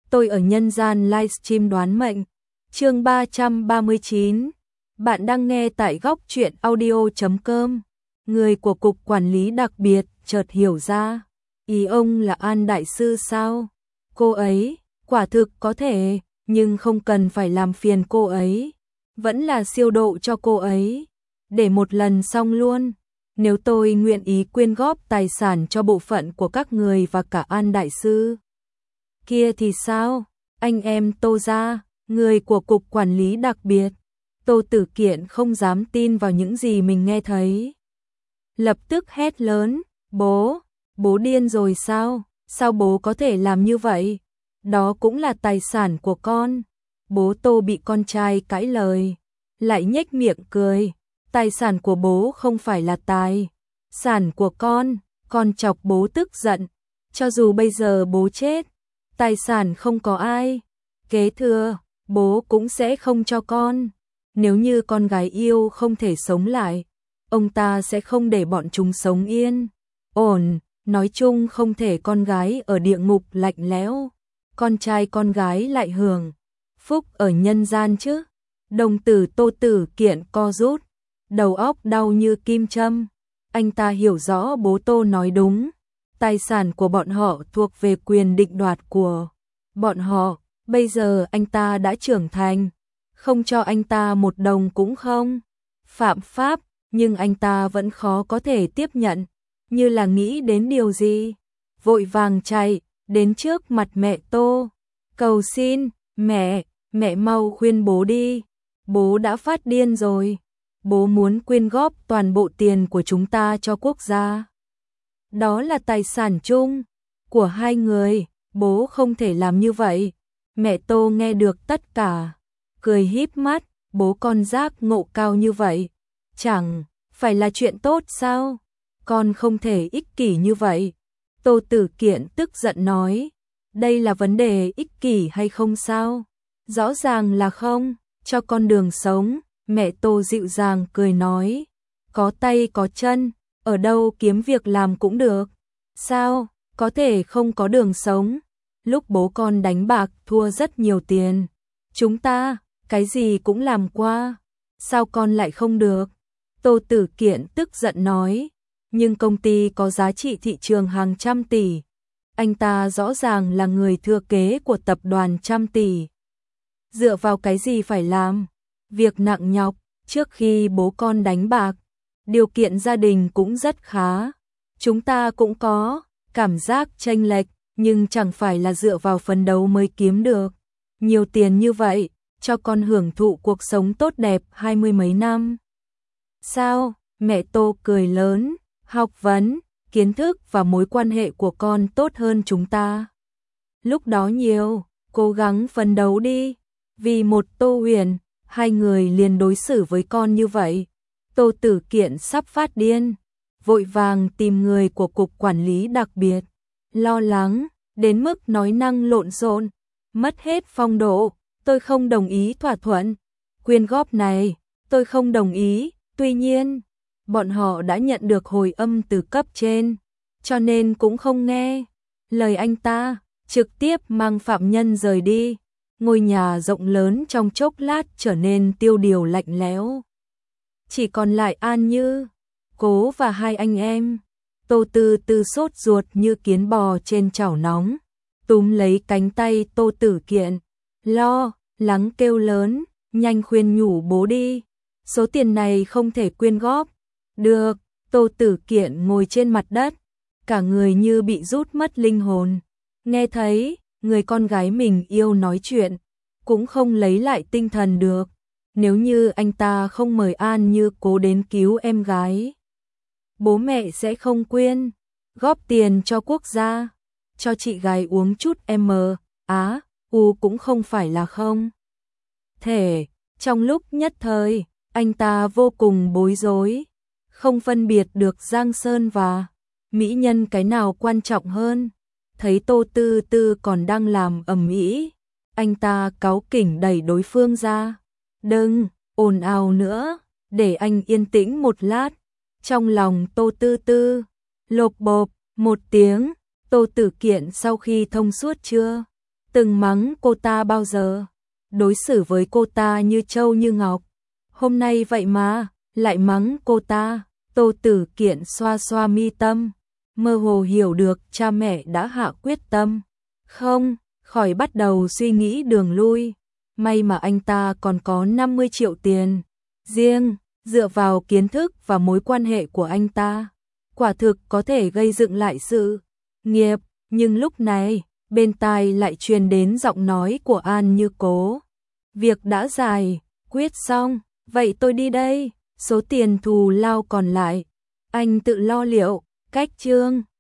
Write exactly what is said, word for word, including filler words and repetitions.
tôi ở nhân gian livestream đoán mệnh. Chương ba trăm ba mươi chín. Bạn đang nghe tại góc truyện audio chấm com. Người của cục quản lý đặc biệt chợt hiểu ra, ý ông là An đại sư sao? Cô ấy, quả thực có thể, nhưng không cần phải làm phiền cô ấy, vẫn là siêu độ cho cô ấy, để một lần xong luôn. Nếu tôi nguyện ý quyên góp tài sản cho bộ phận của các người và cả An đại sư kia thì sao? Anh em Tô gia, người của cục quản lý đặc biệt. Tô Tử Kiện không dám tin vào những gì mình nghe thấy. Lập tức hét lớn, bố, bố điên rồi sao? Sao bố có thể làm như vậy? Đó cũng là tài sản của con. Bố Tô bị con trai cãi lời, lại nhếch miệng cười. Tài sản của bố không phải là tài sản của con, con chọc bố tức giận. Cho dù bây giờ bố chết, tài sản không có ai kế thừa, bố cũng sẽ không cho con. Nếu như con gái yêu không thể sống lại, ông ta sẽ không để bọn chúng sống yên ổn. Nói chung không thể con gái ở địa ngục lạnh lẽo, con trai con gái lại hưởng phúc ở nhân gian chứ. Đồng tử Tô Tử Kiện co rút, đầu óc đau như kim châm. Anh ta hiểu rõ bố Tô nói đúng, tài sản của bọn họ thuộc về quyền định đoạt của bọn họ. Bây giờ anh ta đã trưởng thành, không cho anh ta một đồng cũng không phạm pháp, nhưng anh ta vẫn khó có thể tiếp nhận, như là nghĩ đến điều gì, vội vàng chạy đến trước mặt mẹ Tô, cầu xin, mẹ, mẹ mau khuyên bố đi, bố đã phát điên rồi, bố muốn quyên góp toàn bộ tiền của chúng ta cho quốc gia. Đó là tài sản chung của hai người, bố không thể làm như vậy. Mẹ Tô nghe được tất cả, cười híp mắt, bố con giác ngộ cao như vậy, chẳng phải là chuyện tốt sao? Con không thể ích kỷ như vậy. Tô Tử Kiện tức giận nói, đây là vấn đề ích kỷ hay không sao? Rõ ràng là không, cho con đường sống. Mẹ Tô dịu dàng cười nói, có tay có chân, ở đâu kiếm việc làm cũng được. Sao, có thể không có đường sống? Lúc bố con đánh bạc thua rất nhiều tiền, chúng ta, cái gì cũng làm qua, sao con lại không được? Tô Tử Kiện tức giận nói, nhưng công ty có giá trị thị trường hàng trăm tỷ. Anh ta rõ ràng là người thừa kế của tập đoàn trăm tỷ. Dựa vào cái gì phải làm việc nặng nhọc? Trước khi bố con đánh bạc, điều kiện gia đình cũng rất khá. Chúng ta cũng có cảm giác chênh lệch, nhưng chẳng phải là dựa vào phấn đấu mới kiếm được nhiều tiền như vậy, cho con hưởng thụ cuộc sống tốt đẹp hai mươi mấy năm. Sao? Mẹ Tô cười lớn, học vấn, kiến thức và mối quan hệ của con tốt hơn chúng ta. Lúc đó nhiều, cố gắng phấn đấu đi. Vì một Tô Huyền, hai người liền đối xử với con như vậy. Tô Tử Kiện sắp phát điên, vội vàng tìm người của cục quản lý đặc biệt, lo lắng đến mức nói năng lộn xộn, mất hết phong độ. Tôi không đồng ý thỏa thuận quyên góp này, tôi không đồng ý. Tuy nhiên, bọn họ đã nhận được hồi âm từ cấp trên, cho nên cũng không nghe lời anh ta, trực tiếp mang phạm nhân rời đi. Ngôi nhà rộng lớn trong chốc lát trở nên tiêu điều lạnh lẽo. Chỉ còn lại An Như, Cố và hai anh em. Tô Tư Tư sốt ruột như kiến bò trên chảo nóng, túm lấy cánh tay Tô Tử Kiện, lo lắng kêu lớn, nhanh khuyên nhủ bố đi, số tiền này không thể quyên góp. Được. Tô Tử Kiện ngồi trên mặt đất, cả người như bị rút mất linh hồn. Nghe thấy người con gái mình yêu nói chuyện, cũng không lấy lại tinh thần được. Nếu như anh ta không mời An Như Cố đến cứu em gái, bố mẹ sẽ không quyên góp tiền cho quốc gia, cho chị gái uống chút M, á, u cũng không phải là không thể. Trong lúc nhất thời, anh ta vô cùng bối rối, không phân biệt được Giang Sơn và mỹ nhân cái nào quan trọng hơn. Thấy Tô Tư Tư còn đang làm ầm ĩ, anh ta cáu kỉnh đẩy đối phương ra. Đừng ồn ào nữa, để anh yên tĩnh một lát. Trong lòng Tô Tư Tư lộp bộp một tiếng. Tô Tử Kiện sau khi thông suốt chưa từng mắng cô ta bao giờ, đối xử với cô ta như trâu như ngọc. Hôm nay vậy mà, lại mắng cô ta. Tô Tử Kiện xoa xoa mi tâm, mơ hồ hiểu được cha mẹ đã hạ quyết tâm. Không, khỏi bắt đầu suy nghĩ đường lui. May mà anh ta còn có năm mươi triệu tiền. Riêng, dựa vào kiến thức và mối quan hệ của anh ta, quả thực có thể gây dựng lại sự nghiệp. Nhưng lúc này, bên tai lại truyền đến giọng nói của An Như Cố. Việc đã giải quyết xong, vậy tôi đi đây, số tiền thù lao còn lại anh tự lo liệu. Cách chương